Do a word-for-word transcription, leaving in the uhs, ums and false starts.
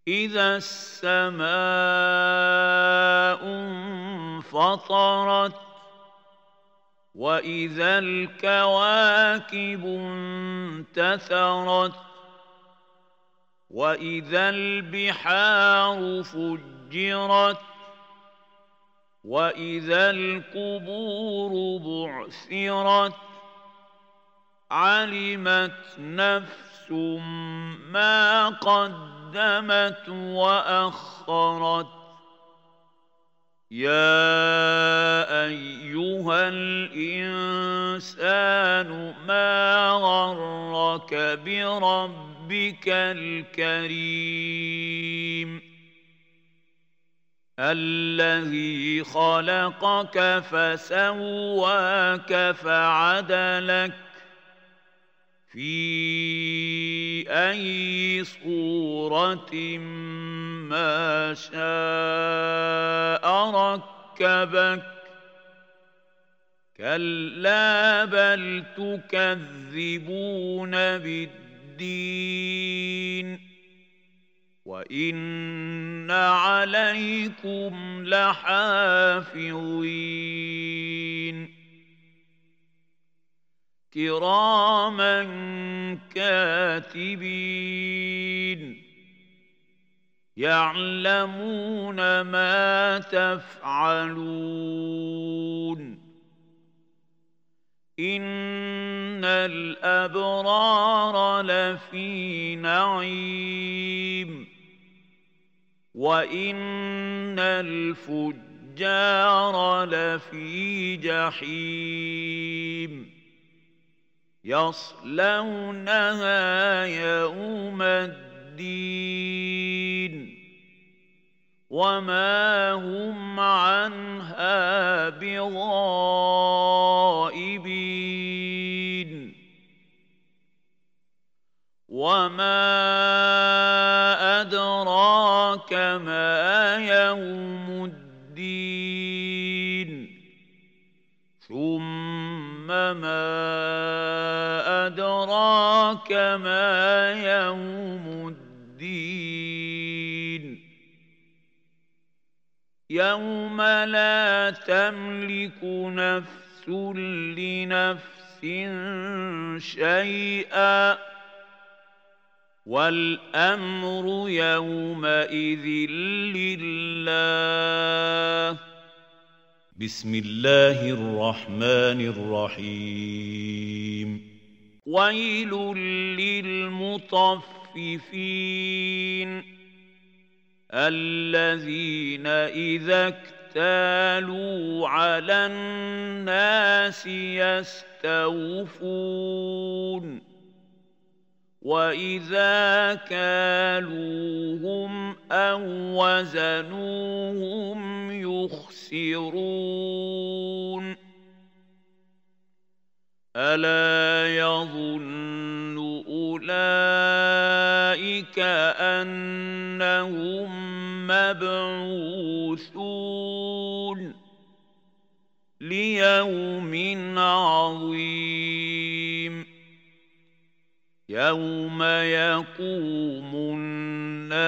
إذا السماء انفطرت وإذا الكواكب انتثرت وإذا البحار فجرت وإذا القبور بعثرت علمت نفس ما قدمت وأخرت يا أيها الإنسان ما غرك بربك الكريم الذي خلقك فسواك فعدلك في أي صورة ما شاء ركبك كلا بل تكذبون بالدين وإن عليكم لحافظين كراما كاتبين يعلمون ما تفعلون إن الأبرار لفي نعيم وإن الفجار لفي جحيم يصلونها يوم الدين وما هم عنها بغائبين وما أدراك ما يوم الدين ثم ما أدراك ما يوم الدين يوم لا تملك نفس لنفس شيئا والأمر يومئذ لله بسم الله الرحمن الرحيم ويل للمطففين الذين إذا اكتالوا على الناس يستوفون وإذا كالوهم أو وزنوهم يخسرون ألا يظن أولئك أنهم مبعوثون ليوم عظيم يوم يقوم الناس الناس لرب العالمين